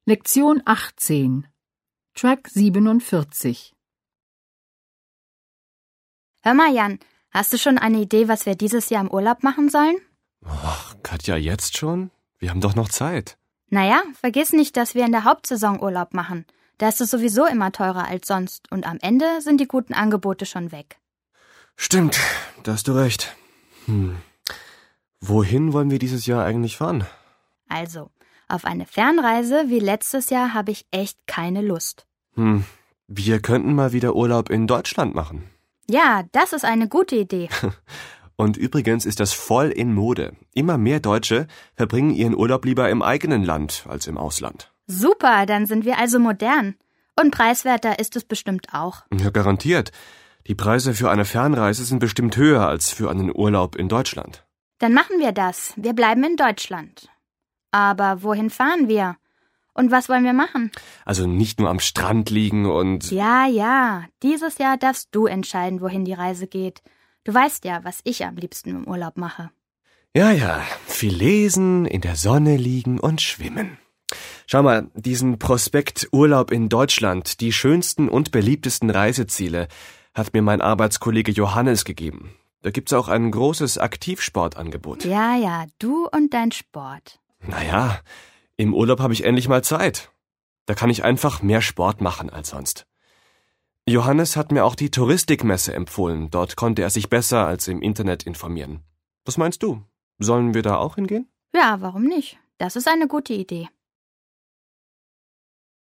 Lektion 18 Track 47 Hör mal, Jan, hast du schon eine Idee, was wir dieses Jahr im Urlaub machen sollen? Ach, Katja, jetzt schon? Wir haben doch noch Zeit. Naja, vergiss nicht, dass wir in der Hauptsaison Urlaub machen. Da ist es sowieso immer teurer als sonst und am Ende sind die guten Angebote schon weg. Stimmt, da hast du recht. Wohin wollen wir dieses Jahr eigentlich fahren? Also, auf eine Fernreise wie letztes Jahr habe ich echt keine Lust. Wir könnten mal wieder Urlaub in Deutschland machen. Ja, das ist eine gute Idee. Und übrigens ist das voll in Mode. Immer mehr Deutsche verbringen ihren Urlaub lieber im eigenen Land als im Ausland. Super, dann sind wir also modern. Und preiswerter ist es bestimmt auch. Ja, garantiert. Die Preise für eine Fernreise sind bestimmt höher als für einen Urlaub in Deutschland. Dann machen wir das. Wir bleiben in Deutschland. Aber wohin fahren wir? Und was wollen wir machen? Also nicht nur am Strand liegen und... Ja, dieses Jahr darfst du entscheiden, wohin die Reise geht. Du weißt ja, was ich am liebsten im Urlaub mache. Ja, viel lesen, in der Sonne liegen und schwimmen. Schau mal, diesen Prospekt Urlaub in Deutschland, die schönsten und beliebtesten Reiseziele, hat mir mein Arbeitskollege Johannes gegeben. Da gibt's auch ein großes Aktivsportangebot. Ja, du und dein Sport. Naja, im Urlaub habe ich endlich mal Zeit. Da kann ich einfach mehr Sport machen als sonst. Johannes hat mir auch die Touristikmesse empfohlen. Dort konnte er sich besser als im Internet informieren. Was meinst du? Sollen wir da auch hingehen? Ja, warum nicht? Das ist eine gute Idee.